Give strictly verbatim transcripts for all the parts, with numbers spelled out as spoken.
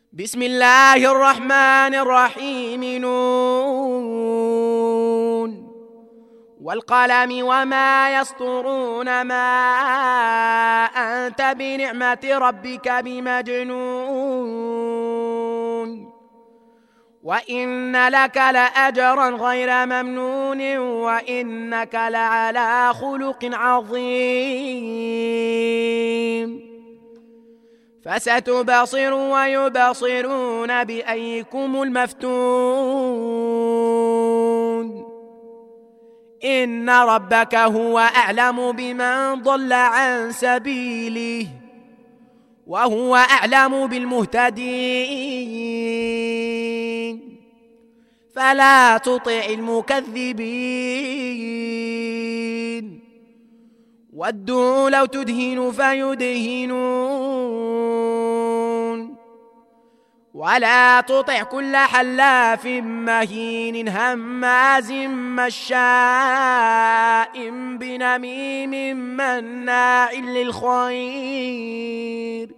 بسم الله الرحمن الرحيم. نون والقلم وما يسطرون، ما أنت بنعمة ربك بمجنون، وإن لك لأجرا غير ممنون، وإنك لعلى خلق عظيم. فستبصر ويبصرون بأيكم المفتون. إن ربك هو أعلم بمن ضل عن سبيله وهو أعلم بالمهتدين. فلا تطع المكذبين، ودوا لو تدهن فيدهنون، ولا تطع كل حلاف مهين هماز مشاء بنميم مناع للخير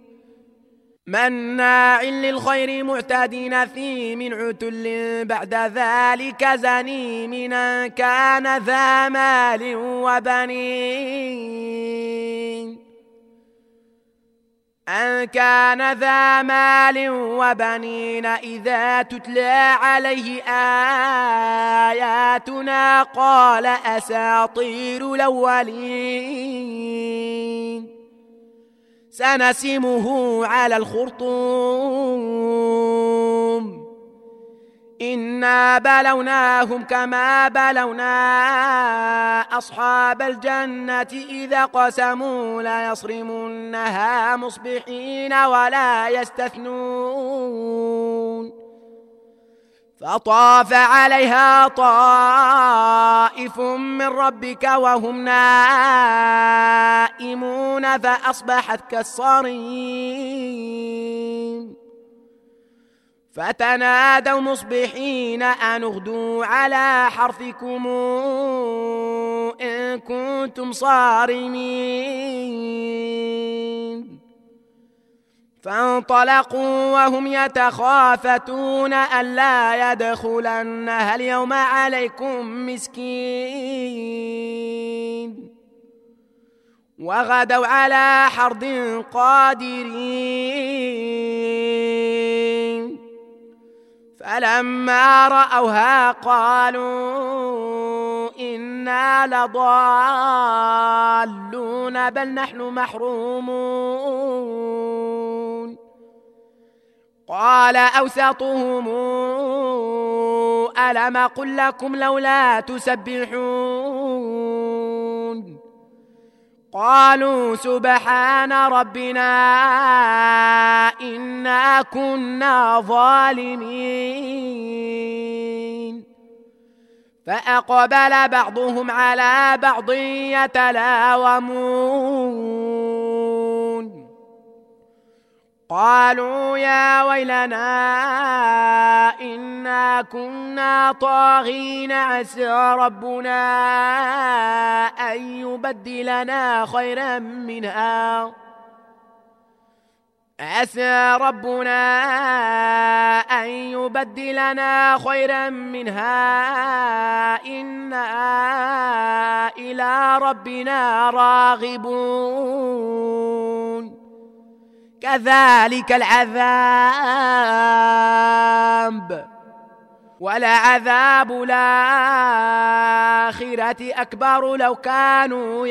مناع للخير معتد نثيم عتل بعد ذلك زنيم، أن كان ذا مال وبنين أن كان ذا مال وبنين إذا تتلى عليه آياتنا قال أساطير الأولين. سنسمه على الخرطوم. إنا بلوناهم كما بلونا أصحاب الجنة إذا قسموا ليصرمنها مصبحين ولا يستثنون. فطاف عليها طائف من ربك وهم نائمون فأصبحت كالصريم. فتنادوا مصبحين أن اغدوا على حرثكم إن كنتم صارمين. فانطلقوا وهم يتخافتون ألا يدخلنها اليوم عليكم مسكين، وغدوا على حرد قادرين. فلما رأوها قالوا إنا لضالون بل نحن محرومون. قال أوسطهم ألم قل لكم لولا تسبحون. قالوا سبحان ربنا إنا كنا ظالمين. فأقبل بعضهم على بعض يتلاومون. قالوا يا ويلنا إنا كنا طاغين عسى ربنا أن يبدلنا خيرا منها عسى ربنا أن يبدلنا خيرا منها إنا إلى ربنا راغبون. كذلك العذاب ولعذاب الآخرة أكبر لو كانوا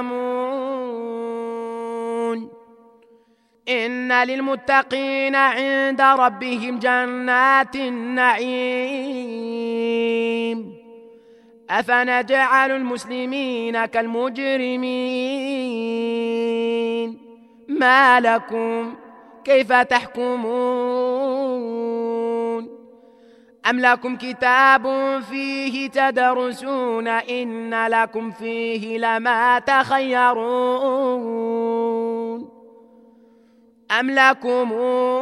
يعلمون. إن للمتقين عند ربهم جنات النعيم. أفنجعل المسلمين كالمجرمين؟ ما لكم كيف تحكمون؟ أم لكم كتاب فيه تدرسون إن لكم فيه لما تخيرون؟ أم لكم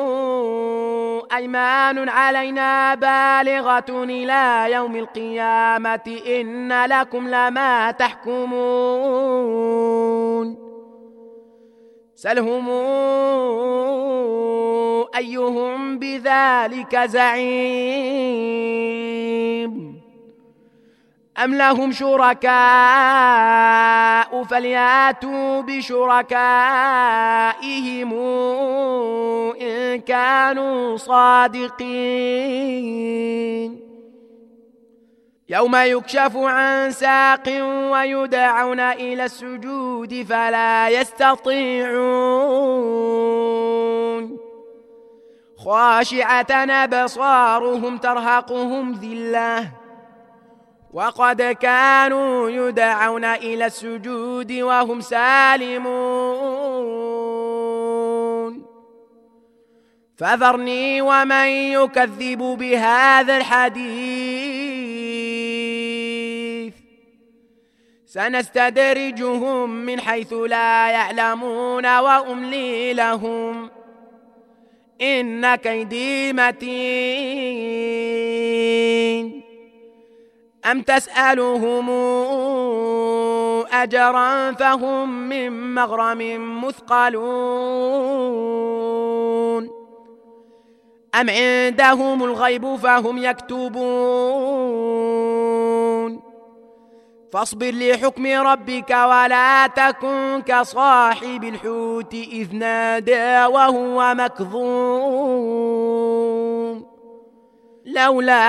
أيمان علينا بالغة إلى يوم القيامة إن لكم لما تحكمون؟ سلهم أيهم بذلك زعيم أم لهم شركاء فلياتوا بشركائهم إن كانوا صادقين يوم يكشف عن ساق ويدعون إلى السجود فلا يستطيعون خاشعة أبصارهم ترهقهم ذلة وقد كانوا يدعون إلى السجود وهم سالمون فذرني ومن يكذب بهذا الحديث سنستدرجهم من حيث لا يعلمون وأملي لهم إن كيدي متين أم تسألهم أجرا فهم من مغرم مثقلون أم عندهم الغيب فهم يكتبون فاصبر لحكم ربك ولا تكن كصاحب الحوت إذ نادى وهو مكظوم لولا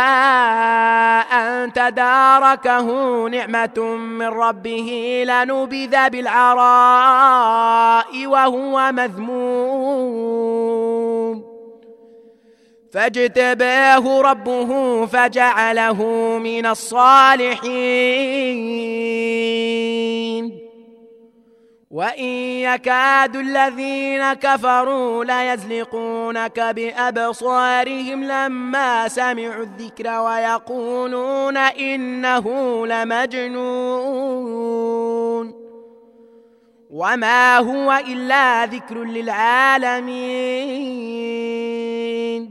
أن تداركه نعمة من ربه لنبذ بالعراء وهو مذموم فاجتباه ربه فجعله من الصالحين وإن يكاد الذين كفروا ليزلقونك بأبصارهم لما سمعوا الذكر ويقولون إنه لمجنون وما هو إلا ذكر للعالمين